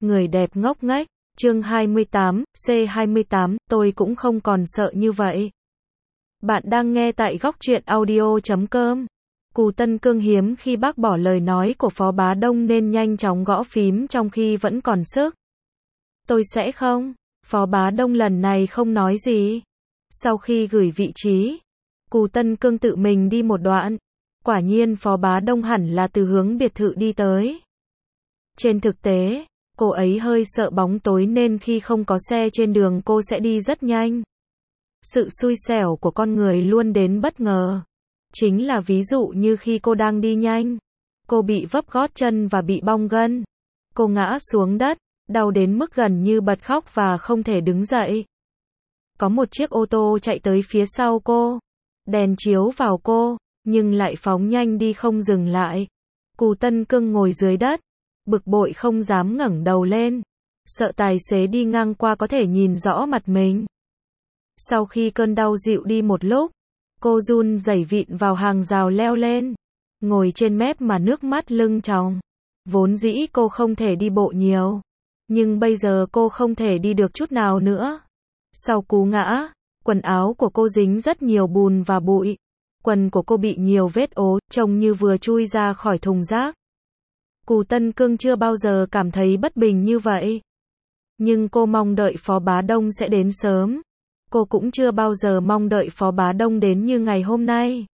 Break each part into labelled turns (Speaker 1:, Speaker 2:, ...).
Speaker 1: Người đẹp ngốc nghếch, chương 28, C28, tôi cũng không còn sợ như vậy. Bạn đang nghe tại góc truyện audio.com. Cù Tân Cương hiếm khi bác bỏ lời nói của Phó Bá Đông nên nhanh chóng gõ phím trong khi vẫn còn sức. Tôi sẽ không. Phó Bá Đông lần này không nói gì. Sau khi gửi vị trí, Cù Tân Cương tự mình đi một đoạn. Quả nhiên Phó Bá Đông hẳn là từ hướng biệt thự đi tới. Trên thực tế, cô ấy hơi sợ bóng tối nên khi không có xe trên đường cô sẽ đi rất nhanh. Sự xui xẻo của con người luôn đến bất ngờ. Chính là ví dụ như khi cô đang đi nhanh, cô bị vấp gót chân và bị bong gân. Cô ngã xuống đất, đau đến mức gần như bật khóc và không thể đứng dậy. Có một chiếc ô tô chạy tới phía sau cô, đèn chiếu vào cô, nhưng lại phóng nhanh đi không dừng lại. Cù Tân Cương ngồi dưới đất, bực bội không dám ngẩng đầu lên, sợ tài xế đi ngang qua có thể nhìn rõ mặt mình. Sau khi cơn đau dịu đi một lúc, cô run rẩy vịn vào hàng rào leo lên, ngồi trên mép mà nước mắt lưng tròng. Vốn dĩ cô không thể đi bộ nhiều, nhưng bây giờ cô không thể đi được chút nào nữa. Sau cú ngã, quần áo của cô dính rất nhiều bùn và bụi. Quần của cô bị nhiều vết ố, trông như vừa chui ra khỏi thùng rác. Cù Tân Cương chưa bao giờ cảm thấy bất bình như vậy. Nhưng cô mong đợi Phó Bá Đông sẽ đến sớm. Cô cũng chưa bao giờ mong đợi Phó Bá Đông đến như ngày hôm nay.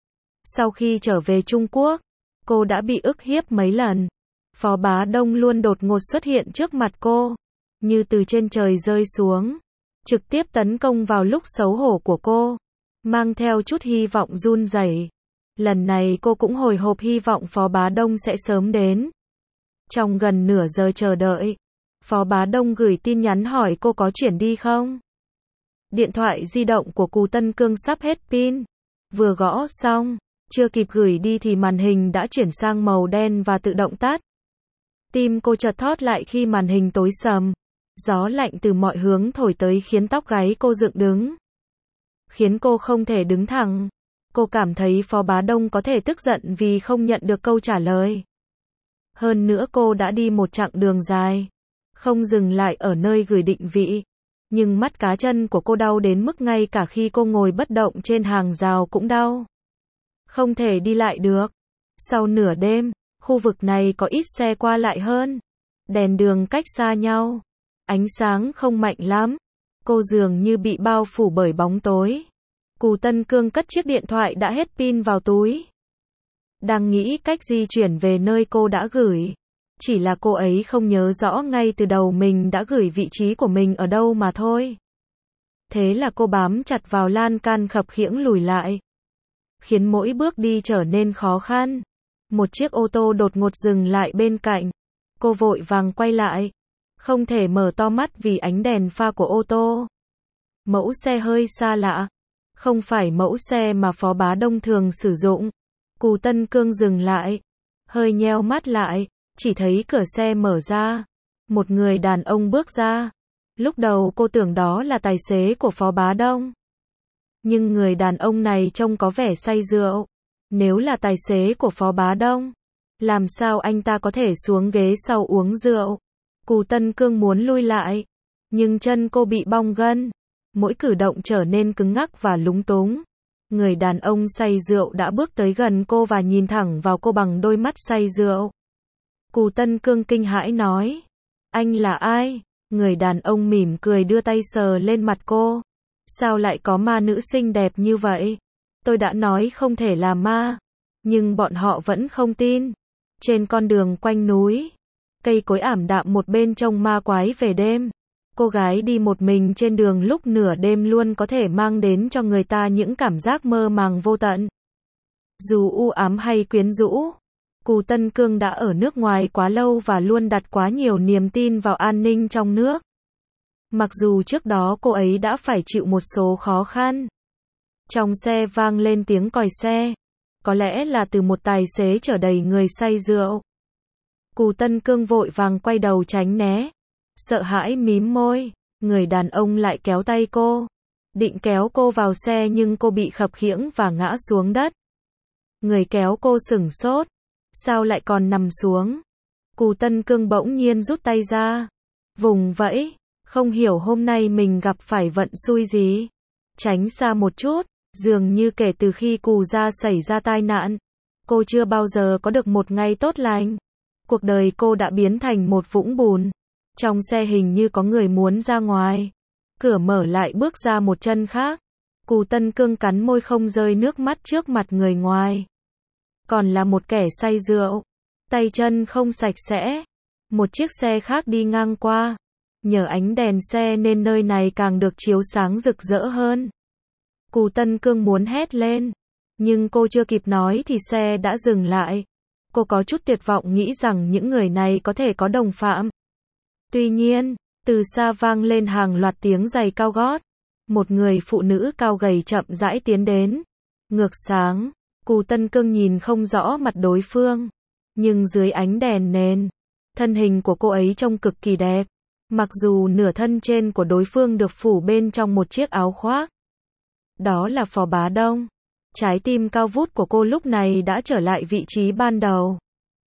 Speaker 1: Sau khi trở về Trung Quốc, cô đã bị ức hiếp mấy lần. Phó Bá Đông luôn đột ngột xuất hiện trước mặt cô, như từ trên trời rơi xuống, trực tiếp tấn công vào lúc xấu hổ của cô, mang theo chút hy vọng run rẩy. Lần này cô cũng hồi hộp hy vọng Phó Bá Đông sẽ sớm đến. Trong gần nửa giờ chờ đợi, Phó Bá Đông gửi tin nhắn hỏi cô có chuyển đi không. Điện thoại di động của Cù Tân Cương sắp hết pin. Vừa gõ xong, chưa kịp gửi đi thì màn hình đã chuyển sang màu đen và tự động tắt. Tim cô chợt thót lại khi màn hình tối sầm. Gió lạnh từ mọi hướng thổi tới khiến tóc gáy cô dựng đứng, khiến cô không thể đứng thẳng. Cô cảm thấy Phó Bá Đông có thể tức giận vì không nhận được câu trả lời. Hơn nữa cô đã đi một chặng đường dài, không dừng lại ở nơi gửi định vị. Nhưng mắt cá chân của cô đau đến mức ngay cả khi cô ngồi bất động trên hàng rào cũng đau. Không thể đi lại được. Sau nửa đêm, khu vực này có ít xe qua lại hơn. Đèn đường cách xa nhau. Ánh sáng không mạnh lắm. Cô dường như bị bao phủ bởi bóng tối. Cù Tân Cương cất chiếc điện thoại đã hết pin vào túi. Đang nghĩ cách di chuyển về nơi cô đã gửi. Chỉ là cô ấy không nhớ rõ ngay từ đầu mình đã gửi vị trí của mình ở đâu mà thôi. Thế là cô bám chặt vào lan can khập khiễng lùi lại, khiến mỗi bước đi trở nên khó khăn. Một chiếc ô tô đột ngột dừng lại bên cạnh. Cô vội vàng quay lại, không thể mở to mắt vì ánh đèn pha của ô tô. Mẫu xe hơi xa lạ, không phải mẫu xe mà Phó Bá Đông thường sử dụng. Cù Tân Cương dừng lại, hơi nheo mắt lại, chỉ thấy cửa xe mở ra. Một người đàn ông bước ra. Lúc đầu cô tưởng đó là tài xế của Phó Bá Đông. Nhưng người đàn ông này trông có vẻ say rượu. Nếu là tài xế của Phó Bá Đông, làm sao anh ta có thể xuống ghế sau uống rượu? Cù Tân Cương muốn lui lại, nhưng chân cô bị bong gân. Mỗi cử động trở nên cứng ngắc và lúng túng. Người đàn ông say rượu đã bước tới gần cô và nhìn thẳng vào cô bằng đôi mắt say rượu. Cù Tân Cương kinh hãi nói, anh là ai? Người đàn ông mỉm cười đưa tay sờ lên mặt cô. Sao lại có ma nữ xinh đẹp như vậy? Tôi đã nói không thể là ma, nhưng bọn họ vẫn không tin. Trên con đường quanh núi, cây cối ảm đạm một bên trông ma quái về đêm. Cô gái đi một mình trên đường lúc nửa đêm luôn có thể mang đến cho người ta những cảm giác mơ màng vô tận. Dù u ám hay quyến rũ, Cù Tân Cương đã ở nước ngoài quá lâu và luôn đặt quá nhiều niềm tin vào an ninh trong nước. Mặc dù trước đó cô ấy đã phải chịu một số khó khăn. Trong xe vang lên tiếng còi xe. Có lẽ là từ một tài xế chở đầy người say rượu. Cù Tân Cương vội vàng quay đầu tránh né. Sợ hãi mím môi. Người đàn ông lại kéo tay cô, định kéo cô vào xe nhưng cô bị khập khiễng và ngã xuống đất. Người kéo cô sửng sốt. Sao lại còn nằm xuống? Cù Tân Cương bỗng nhiên rút tay ra, vùng vẫy, không hiểu hôm nay mình gặp phải vận xui gì. Tránh xa một chút, dường như kể từ khi Cù gia xảy ra tai nạn, cô chưa bao giờ có được một ngày tốt lành. Cuộc đời cô đã biến thành một vũng bùn. Trong xe hình như có người muốn ra ngoài. Cửa mở lại bước ra một chân khác. Cù Tân Cương cắn môi không rơi nước mắt trước mặt người ngoài. Còn là một kẻ say rượu. Tay chân không sạch sẽ. Một chiếc xe khác đi ngang qua. Nhờ ánh đèn xe nên nơi này càng được chiếu sáng rực rỡ hơn. Cù Tân Cương muốn hét lên. Nhưng cô chưa kịp nói thì xe đã dừng lại. Cô có chút tuyệt vọng nghĩ rằng những người này có thể có đồng phạm. Tuy nhiên, từ xa vang lên hàng loạt tiếng giày cao gót. Một người phụ nữ cao gầy chậm rãi tiến đến. Ngược sáng, Cù Tân Cương nhìn không rõ mặt đối phương. Nhưng dưới ánh đèn nền, thân hình của cô ấy trông cực kỳ đẹp. Mặc dù nửa thân trên của đối phương được phủ bên trong một chiếc áo khoác. Đó là Phó Bá Đông. Trái tim cao vút của cô lúc này đã trở lại vị trí ban đầu.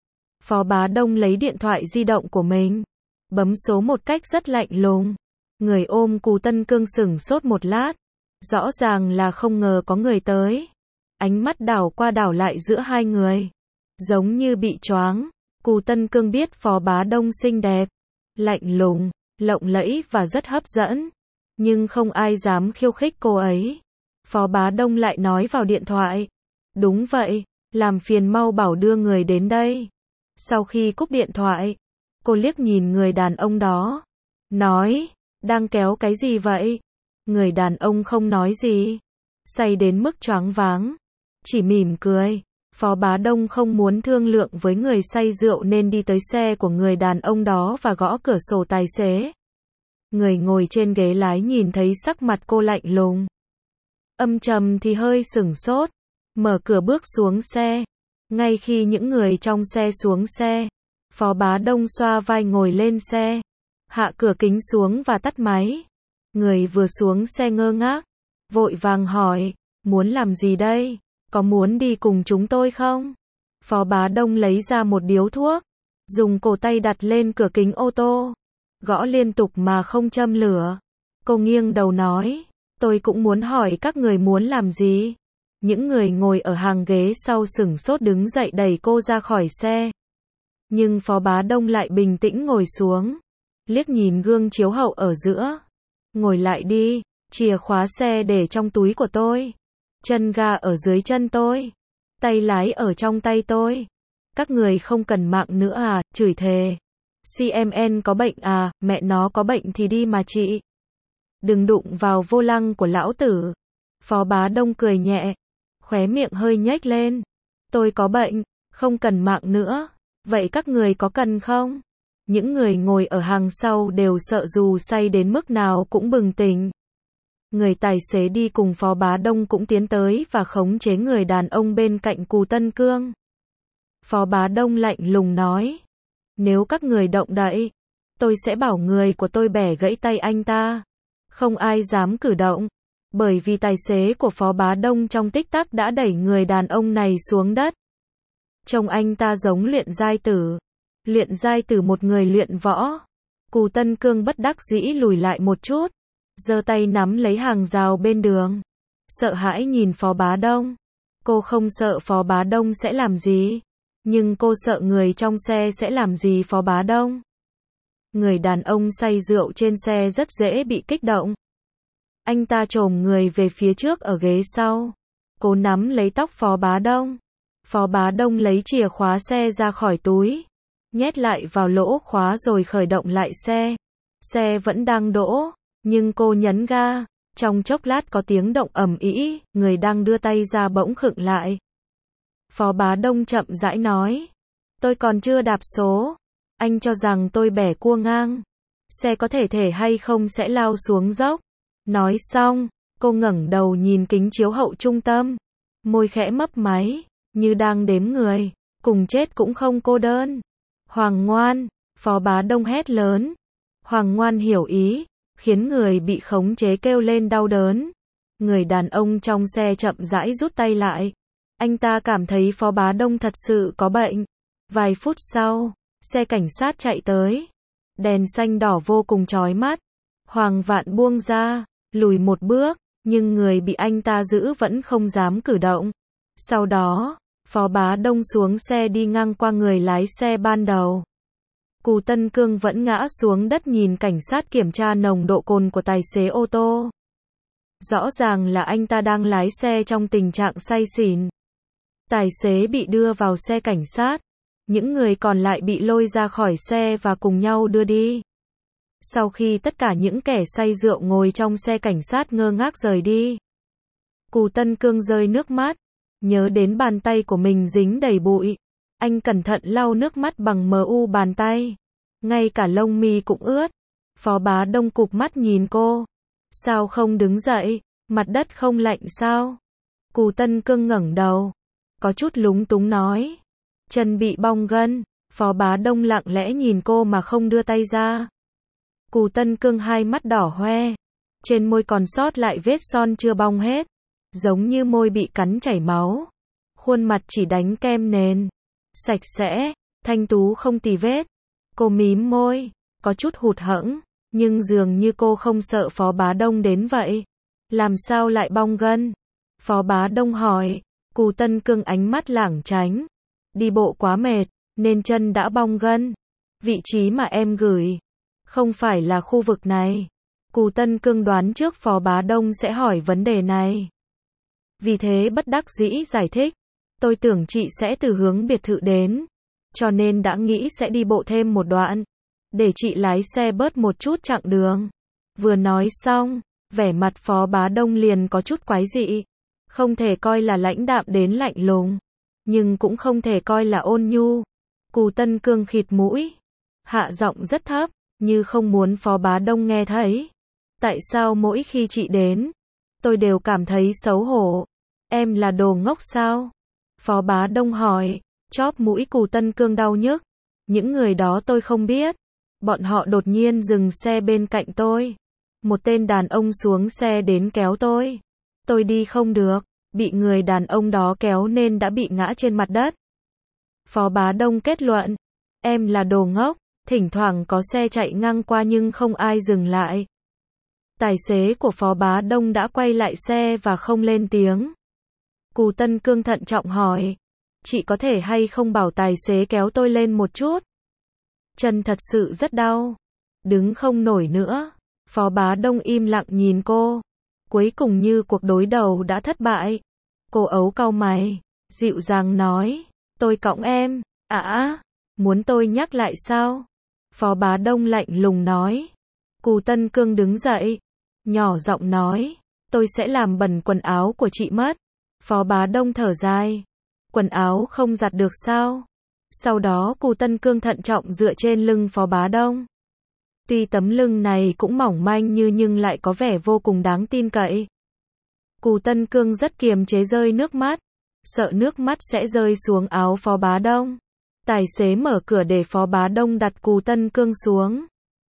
Speaker 1: Phó Bá Đông lấy điện thoại di động của mình, bấm số một cách rất lạnh lùng. Người ôm Cù Tân Cương sửng sốt một lát. Rõ ràng là không ngờ có người tới. Ánh mắt đảo qua đảo lại giữa hai người. Giống như bị choáng. Cù Tân Cương biết Phó Bá Đông xinh đẹp, lạnh lùng, lộng lẫy và rất hấp dẫn. Nhưng không ai dám khiêu khích cô ấy. Phó Bá Đông lại nói vào điện thoại. Đúng vậy, làm phiền mau bảo đưa người đến đây. Sau khi cúp điện thoại, cô liếc nhìn người đàn ông đó. Nói, đang kéo cái gì vậy? Người đàn ông không nói gì. Say đến mức choáng váng. Chỉ mỉm cười. Phó Bá Đông không muốn thương lượng với người say rượu nên đi tới xe của người đàn ông đó và gõ cửa sổ tài xế. Người ngồi trên ghế lái nhìn thấy sắc mặt cô lạnh lùng. Âm trầm thì hơi sửng sốt. Mở cửa bước xuống xe. Ngay khi những người trong xe xuống xe, Phó Bá Đông xoa vai ngồi lên xe. Hạ cửa kính xuống và tắt máy. Người vừa xuống xe ngơ ngác. Vội vàng hỏi, muốn làm gì đây? Có muốn đi cùng chúng tôi không? Phó Bá Đông lấy ra một điếu thuốc. Dùng cổ tay đặt lên cửa kính ô tô. Gõ liên tục mà không châm lửa. Cô nghiêng đầu nói, tôi cũng muốn hỏi các người muốn làm gì? Những người ngồi ở hàng ghế sau sửng sốt đứng dậy đẩy cô ra khỏi xe. Nhưng Phó Bá Đông lại bình tĩnh ngồi xuống. Liếc nhìn gương chiếu hậu ở giữa. Ngồi lại đi, chìa khóa xe để trong túi của tôi. Chân ga ở dưới chân tôi. Tay lái ở trong tay tôi. Các người không cần mạng nữa à, chửi thề. CMN có bệnh à, mẹ nó có bệnh thì đi mà chị. Đừng đụng vào vô lăng của lão tử. Phó Bá Đông cười nhẹ. Khóe miệng hơi nhếch lên. Tôi có bệnh, không cần mạng nữa. Vậy các người có cần không? Những người ngồi ở hàng sau đều sợ dù say đến mức nào cũng bừng tỉnh. Người tài xế đi cùng Phó Bá Đông cũng tiến tới và khống chế người đàn ông bên cạnh Cù Tân Cương. Phó Bá Đông lạnh lùng nói. Nếu các người động đậy, tôi sẽ bảo người của tôi bẻ gãy tay anh ta. Không ai dám cử động. Bởi vì tài xế của Phó Bá Đông trong tích tắc đã đẩy người đàn ông này xuống đất. Trông anh ta giống luyện giai tử. Luyện giai tử một người luyện võ. Cù Tân Cương bất đắc dĩ lùi lại một chút. Giơ tay nắm lấy hàng rào bên đường. Sợ hãi nhìn Phó Bá Đông. Cô không sợ Phó Bá Đông sẽ làm gì. Nhưng cô sợ người trong xe sẽ làm gì Phó Bá Đông. Người đàn ông say rượu trên xe rất dễ bị kích động. Anh ta chồm người về phía trước ở ghế sau. Cố nắm lấy tóc Phó Bá Đông. Phó Bá Đông lấy chìa khóa xe ra khỏi túi. Nhét lại vào lỗ khóa rồi khởi động lại xe. Xe vẫn đang đỗ. Nhưng cô nhấn ga. Trong chốc lát có tiếng động ầm ĩ. Người đang đưa tay ra bỗng khựng lại. Phó Bá Đông chậm rãi nói. Tôi còn chưa đạp số. Anh cho rằng tôi bẻ cua ngang. Xe có thể hay không sẽ lao xuống dốc. Nói xong, cô ngẩng đầu nhìn kính chiếu hậu trung tâm. Môi khẽ mấp máy, như đang đếm người. Cùng chết cũng không cô đơn. Hoàng Ngoan, Phó Bá Đông hét lớn. Hoàng Ngoan hiểu ý, khiến người bị khống chế kêu lên đau đớn. Người đàn ông trong xe chậm rãi rút tay lại. Anh ta cảm thấy Phó Bá Đông thật sự có bệnh. Vài phút sau, Xe cảnh sát chạy tới. Đèn xanh đỏ vô cùng chói mắt. Hoàng Vạn buông ra, lùi một bước, nhưng người bị anh ta giữ vẫn không dám cử động. Sau đó, Phó Bá Đông xuống xe đi ngang qua người lái xe ban đầu. Cù Tân Cương vẫn ngã xuống đất nhìn cảnh sát kiểm tra nồng độ cồn của tài xế ô tô. Rõ ràng là anh ta đang lái xe trong tình trạng say xỉn. Tài xế bị đưa vào xe cảnh sát. Những người còn lại bị lôi ra khỏi xe và cùng nhau đưa đi. Sau khi tất cả những kẻ say rượu ngồi trong xe cảnh sát ngơ ngác rời đi, Cù Tân Cương rơi nước mắt, nhớ đến bàn tay của mình dính đầy bụi. Anh cẩn thận lau nước mắt bằng bàn tay. Ngay cả lông mi cũng ướt. Phó Bá Đông cụp mắt nhìn cô. Sao không đứng dậy? Mặt đất không lạnh sao? Cù Tân Cương ngẩng đầu, có chút lúng túng nói. Chân bị bong gân. Phó Bá Đông lặng lẽ nhìn cô mà không đưa tay ra. Cù Tân Cương hai mắt đỏ hoe. Trên môi còn sót lại vết son chưa bong hết. Giống như môi bị cắn chảy máu. Khuôn mặt chỉ đánh kem nền. Sạch sẽ, thanh tú không tì vết. Cô mím môi, có chút hụt hẫng, nhưng dường như cô không sợ Phó Bá Đông đến vậy. Làm sao lại bong gân? Phó Bá Đông hỏi. Cù Tân Cương ánh mắt lảng tránh. Đi bộ quá mệt, nên chân đã bong gân. Vị trí mà em gửi không phải là khu vực này. Cù Tân Cương đoán trước Phó Bá Đông sẽ hỏi vấn đề này. Vì thế bất đắc dĩ giải thích. Tôi tưởng chị sẽ từ hướng biệt thự đến, cho nên đã nghĩ sẽ đi bộ thêm một đoạn, để chị lái xe bớt một chút chặng đường. Vừa nói xong, vẻ mặt Phó Bá Đông liền có chút quái dị. Không thể coi là lãnh đạm đến lạnh lùng, nhưng cũng không thể coi là ôn nhu. Cù Tân Cương khịt mũi, hạ giọng rất thấp, như không muốn Phó Bá Đông nghe thấy. Tại sao mỗi khi chị đến, tôi đều cảm thấy xấu hổ? Em là đồ ngốc sao? Phó Bá Đông hỏi. Chóp mũi Cù Tân Cương đau nhức. Những người đó tôi không biết. Bọn họ đột nhiên dừng xe bên cạnh tôi. Một tên đàn ông xuống xe đến kéo tôi. Tôi đi không được, bị người đàn ông đó kéo nên đã bị ngã trên mặt đất. Phó Bá Đông kết luận. Em là đồ ngốc. Thỉnh thoảng có xe chạy ngang qua nhưng không ai dừng lại. Tài xế của Phó Bá Đông đã quay lại xe và không lên tiếng. Cù Tân Cương thận trọng hỏi. Chị có thể hay không bảo tài xế kéo tôi lên một chút? Chân thật sự rất đau. Đứng không nổi nữa. Phó Bá Đông im lặng nhìn cô. Cuối cùng như cuộc đối đầu đã thất bại. Cô ấu cau mày, dịu dàng nói. Tôi cõng em. Muốn tôi nhắc lại sao? Phó Bá Đông lạnh lùng nói. Cù Tân Cương đứng dậy, nhỏ giọng nói. Tôi sẽ làm bẩn quần áo của chị mất. Phó Bá Đông thở dài. Quần áo không giặt được sao? Sau đó Cù Tân Cương thận trọng dựa trên lưng Phó Bá Đông. Tuy tấm lưng này cũng mỏng manh nhưng lại có vẻ vô cùng đáng tin cậy. Cù Tân Cương rất kiềm chế rơi nước mắt, sợ nước mắt sẽ rơi xuống áo Phó Bá Đông. Tài xế mở cửa để Phó Bá Đông đặt Cù Tân Cương xuống.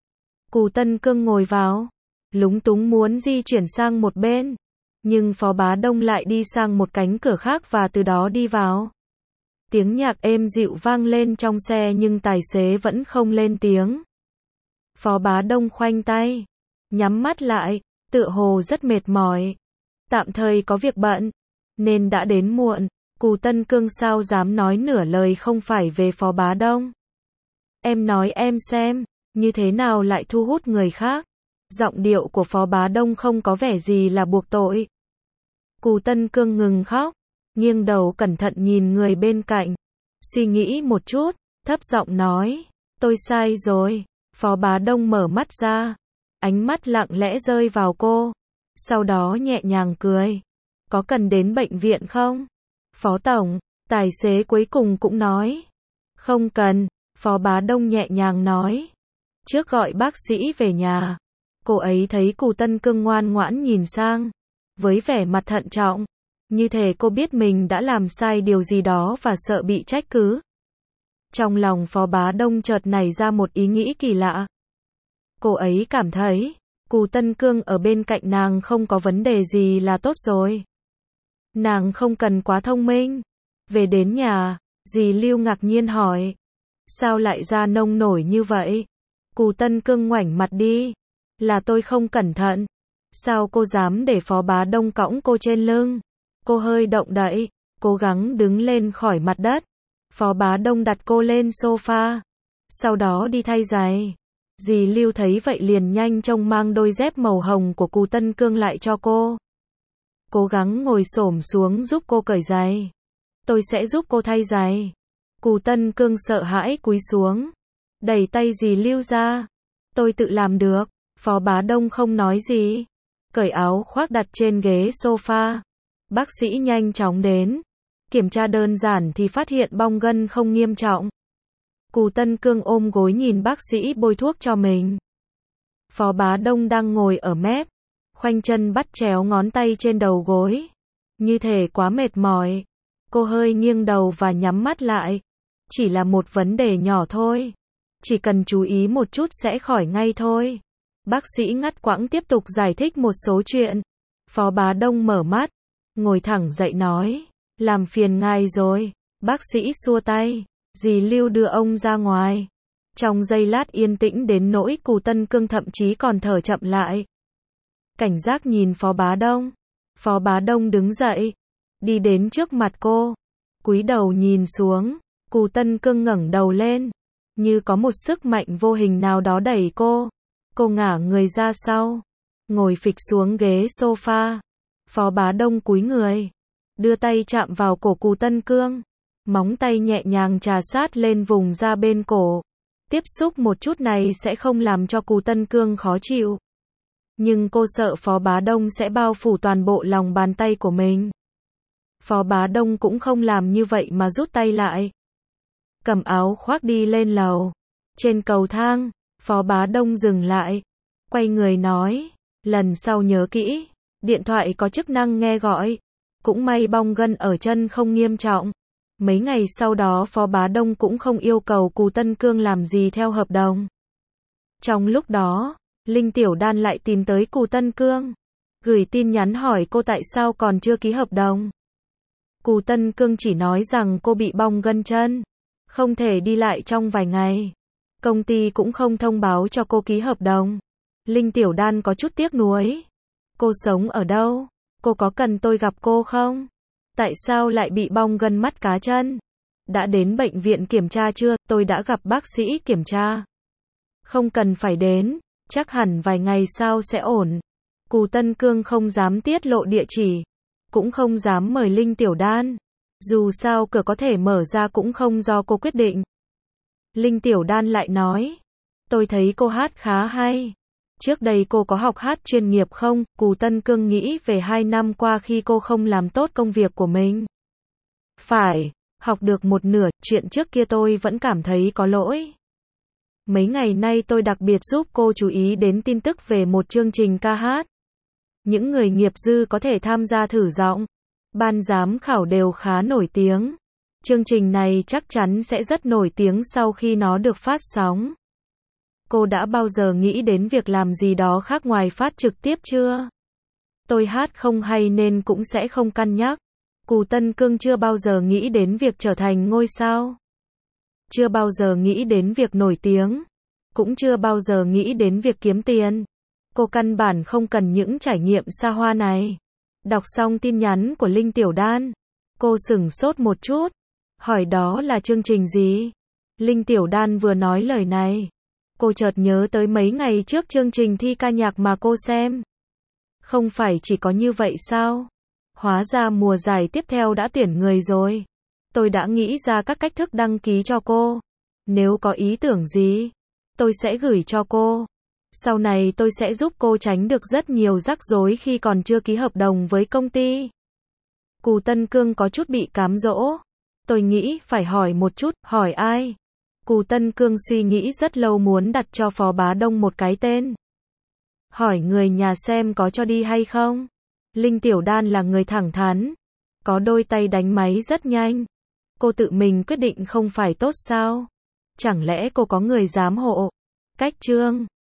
Speaker 1: Cù Tân Cương ngồi vào, lúng túng muốn di chuyển sang một bên, nhưng Phó Bá Đông lại đi sang một cánh cửa khác và từ đó đi vào. Tiếng nhạc êm dịu vang lên trong xe nhưng tài xế vẫn không lên tiếng. Phó Bá Đông khoanh tay, nhắm mắt lại, tựa hồ rất mệt mỏi. Tạm thời có việc bận, nên đã đến muộn. Cù Tân Cương sao dám nói nửa lời không phải về Phó Bá Đông. Em nói em xem, như thế nào lại thu hút người khác. Giọng điệu của Phó Bá Đông không có vẻ gì là buộc tội. Cù Tân Cương ngừng khóc, nghiêng đầu cẩn thận nhìn người bên cạnh. Suy nghĩ một chút, thấp giọng nói. Tôi sai rồi. Phó Bá Đông mở mắt ra, ánh mắt lặng lẽ rơi vào cô. Sau đó nhẹ nhàng cười. Có cần đến bệnh viện không? Phó Tổng, tài xế cuối cùng cũng nói. Không cần, Phó Bá Đông nhẹ nhàng nói. Trước gọi bác sĩ về nhà. Cô ấy thấy Cù Tân Cương ngoan ngoãn nhìn sang, với vẻ mặt thận trọng, như thể cô biết mình đã làm sai điều gì đó và sợ bị trách cứ. Trong lòng Phó Bá Đông chợt nảy ra một ý nghĩ kỳ lạ. Cô ấy cảm thấy, Cù Tân Cương ở bên cạnh nàng không có vấn đề gì là tốt rồi. Nàng không cần quá thông minh. Về đến nhà, dì Lưu ngạc nhiên hỏi. Sao lại ra nông nổi như vậy? Cù Tân Cương ngoảnh mặt đi. Là tôi không cẩn thận. Sao cô dám để Phó Bá Đông cõng cô trên lưng? Cô hơi động đậy, cố gắng đứng lên khỏi mặt đất. Phó Bá Đông đặt cô lên sofa. Sau đó đi thay giày. Dì Lưu thấy vậy liền nhanh chóng mang đôi dép màu hồng của Cù Tân Cương lại cho cô. Cố gắng ngồi xổm xuống giúp cô cởi giày. Tôi sẽ giúp cô thay giày. Cù Tân Cương sợ hãi cúi xuống. Đẩy tay dì Lưu ra. Tôi tự làm được. Phó Bá Đông không nói gì. Cởi áo khoác đặt trên ghế sofa. Bác sĩ nhanh chóng đến. Kiểm tra đơn giản thì phát hiện bong gân không nghiêm trọng. Cù Tân Cương ôm gối nhìn bác sĩ bôi thuốc cho mình. Phó Bá Đông đang ngồi ở mép. Khoanh chân bắt chéo ngón tay trên đầu gối. Như thể quá mệt mỏi. Cô hơi nghiêng đầu và nhắm mắt lại. Chỉ là một vấn đề nhỏ thôi. Chỉ cần chú ý một chút sẽ khỏi ngay thôi. Bác sĩ ngắt quãng tiếp tục giải thích một số chuyện. Phó Bá Đông mở mắt. Ngồi thẳng dậy nói. Làm phiền ngài rồi. Bác sĩ xua tay. Dì Lưu đưa ông ra ngoài. Trong giây lát yên tĩnh đến nỗi Cù Tân Cương thậm chí còn thở chậm lại. Cảnh giác nhìn Phó Bá Đông. Phó Bá Đông đứng dậy. Đi đến trước mặt cô. Cúi đầu nhìn xuống. Cù Tân Cương ngẩng đầu lên. Như có một sức mạnh vô hình nào đó đẩy cô. Cô ngả người ra sau. Ngồi phịch xuống ghế sofa. Phó Bá Đông cúi người. Đưa tay chạm vào cổ Cù Tân Cương. Móng tay nhẹ nhàng chà sát lên vùng da bên cổ. Tiếp xúc một chút này sẽ không làm cho Cù Tân Cương khó chịu. Nhưng cô sợ Phó Bá Đông sẽ bao phủ toàn bộ lòng bàn tay của mình. Phó Bá Đông cũng không làm như vậy mà rút tay lại. Cầm áo khoác đi lên lầu. Trên cầu thang, Phó Bá Đông dừng lại. Quay người nói, lần sau nhớ kỹ, điện thoại có chức năng nghe gọi. Cũng may bong gân ở chân không nghiêm trọng. Mấy ngày sau đó Phó Bá Đông cũng không yêu cầu Cù Tân Cương làm gì theo hợp đồng. Trong lúc đó, Linh Tiểu Đan lại tìm tới Cù Tân Cương. Gửi tin nhắn hỏi cô tại sao còn chưa ký hợp đồng. Cù Tân Cương chỉ nói rằng cô bị bong gân chân. Không thể đi lại trong vài ngày. Công ty cũng không thông báo cho cô ký hợp đồng. Linh Tiểu Đan có chút tiếc nuối. Cô sống ở đâu? Cô có cần tôi gặp cô không? Tại sao lại bị bong gân mắt cá chân? Đã đến bệnh viện kiểm tra chưa? Tôi đã gặp bác sĩ kiểm tra. Không cần phải đến, chắc hẳn vài ngày sau sẽ ổn. Cù Tân Cương không dám tiết lộ địa chỉ, cũng không dám mời Linh Tiểu Đan. Dù sao cửa có thể mở ra cũng không do cô quyết định. Linh Tiểu Đan lại nói, tôi thấy cô hát khá hay. Trước đây cô có học hát chuyên nghiệp không? Cù Tân Cương nghĩ về 2 năm qua khi cô không làm tốt công việc của mình. Phải, học được một nửa, chuyện trước kia tôi vẫn cảm thấy có lỗi. Mấy ngày nay tôi đặc biệt giúp cô chú ý đến tin tức về một chương trình ca hát. Những người nghiệp dư có thể tham gia thử giọng. Ban giám khảo đều khá nổi tiếng. Chương trình này chắc chắn sẽ rất nổi tiếng sau khi nó được phát sóng. Cô đã bao giờ nghĩ đến việc làm gì đó khác ngoài phát trực tiếp chưa? Tôi hát không hay nên cũng sẽ không cân nhắc. Cù Tân Cương chưa bao giờ nghĩ đến việc trở thành ngôi sao. Chưa bao giờ nghĩ đến việc nổi tiếng. Cũng chưa bao giờ nghĩ đến việc kiếm tiền. Cô căn bản không cần những trải nghiệm xa hoa này. Đọc xong tin nhắn của Linh Tiểu Đan, cô sửng sốt một chút. Hỏi đó là chương trình gì? Linh Tiểu Đan vừa nói lời này. Cô chợt nhớ tới mấy ngày trước chương trình thi ca nhạc mà cô xem. Không phải chỉ có như vậy sao? Hóa ra mùa giải tiếp theo đã tuyển người rồi. Tôi đã nghĩ ra các cách thức đăng ký cho cô. Nếu có ý tưởng gì, tôi sẽ gửi cho cô. Sau này tôi sẽ giúp cô tránh được rất nhiều rắc rối khi còn chưa ký hợp đồng với công ty. Cù Tân Cương có chút bị cám dỗ. Tôi nghĩ phải hỏi một chút, hỏi ai? Cù Tân Cương suy nghĩ rất lâu muốn đặt cho Phó Bá Đông một cái tên. Hỏi người nhà xem có cho đi hay không? Linh Tiểu Đan là người thẳng thắn. Có đôi tay đánh máy rất nhanh. Cô tự mình quyết định không phải tốt sao? Chẳng lẽ cô có người giám hộ? Cách chương